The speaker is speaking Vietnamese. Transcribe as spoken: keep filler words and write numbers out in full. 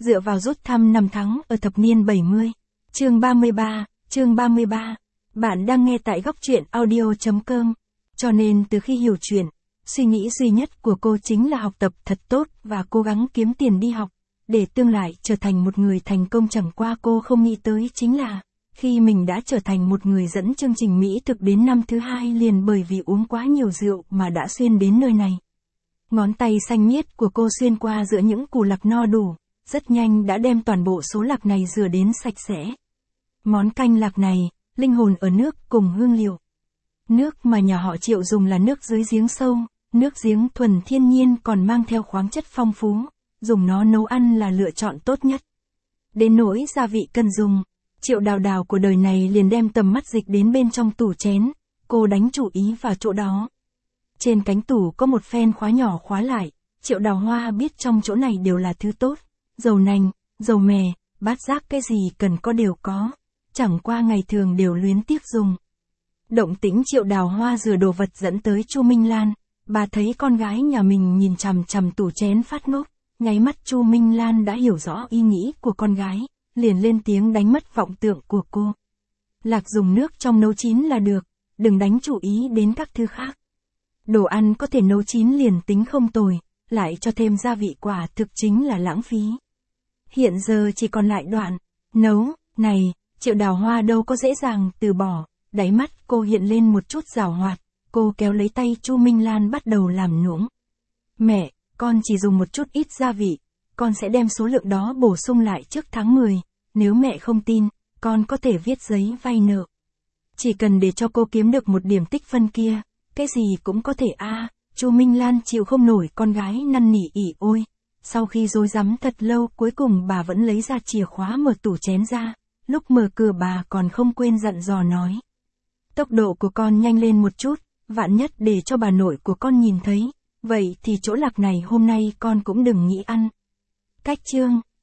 dựa vào rút thăm năm tháng ở thập niên bảy mươi. Chương ba mươi ba, chương ba mươi ba. Bạn đang nghe tại góc truyện audio chấm com. Cho nên từ khi hiểu chuyện, suy nghĩ duy nhất của cô chính là học tập thật tốt và cố gắng kiếm tiền đi học, để tương lai trở thành một người thành công. Chẳng qua cô không nghĩ tới chính là, khi mình đã trở thành một người dẫn chương trình mỹ thực đến năm thứ hai liền bởi vì uống quá nhiều rượu mà đã xuyên đến nơi này. Ngón tay xanh miết của cô xuyên qua giữa những củ lạc no đủ, rất nhanh đã đem toàn bộ số lạc này rửa đến sạch sẽ. Món canh lạc này, linh hồn ở nước cùng hương liệu. Nước mà nhà họ Triệu dùng là nước dưới giếng sâu, nước giếng thuần thiên nhiên còn mang theo khoáng chất phong phú, dùng nó nấu ăn là lựa chọn tốt nhất. Đến nỗi gia vị cần dùng, Triệu Đào Đào của đời này liền đem tầm mắt dịch đến bên trong tủ chén, cô đánh chủ ý vào chỗ đó. Trên cánh tủ có một phen khóa nhỏ khóa lại, Triệu Đào Hoa biết trong chỗ này đều là thứ tốt, dầu nành, dầu mè, bát giác cái gì cần có đều có, chẳng qua ngày thường đều luyến tiếc dùng. Động tĩnh Triệu Đào Hoa rửa đồ vật dẫn tới Chu Minh Lan, bà thấy con gái nhà mình nhìn chằm chằm tủ chén phát ngốc, nháy mắt Chu Minh Lan đã hiểu rõ ý nghĩ của con gái, liền lên tiếng đánh mất vọng tưởng của cô. Lạc dùng nước trong nấu chín là được, đừng đánh chủ ý đến các thứ khác. Đồ ăn có thể nấu chín liền tính không tồi, lại cho thêm gia vị quả thực chính là lãng phí. Hiện giờ chỉ còn lại đoạn nấu này, Triệu Đào Hoa đâu có dễ dàng từ bỏ, đáy mắt cô hiện lên một chút giảo hoạt, cô kéo lấy tay Chu Minh Lan bắt đầu làm nuỗng. Mẹ, con chỉ dùng một chút ít gia vị, con sẽ đem số lượng đó bổ sung lại trước tháng mười, nếu mẹ không tin, con có thể viết giấy vay nợ. Chỉ cần để cho cô kiếm được một điểm tích phân kia, cái gì cũng có thể a. À, Chu Minh Lan chịu không nổi con gái năn nỉ ỉ ôi. Sau khi rối rắm thật lâu cuối cùng bà vẫn lấy ra chìa khóa mở tủ chén ra, lúc mở cửa bà còn không quên dặn dò nói. Tốc độ của con nhanh lên một chút, vạn nhất để cho bà nội của con nhìn thấy, vậy thì chỗ lạc này hôm nay con cũng đừng nghĩ ăn. Cách chương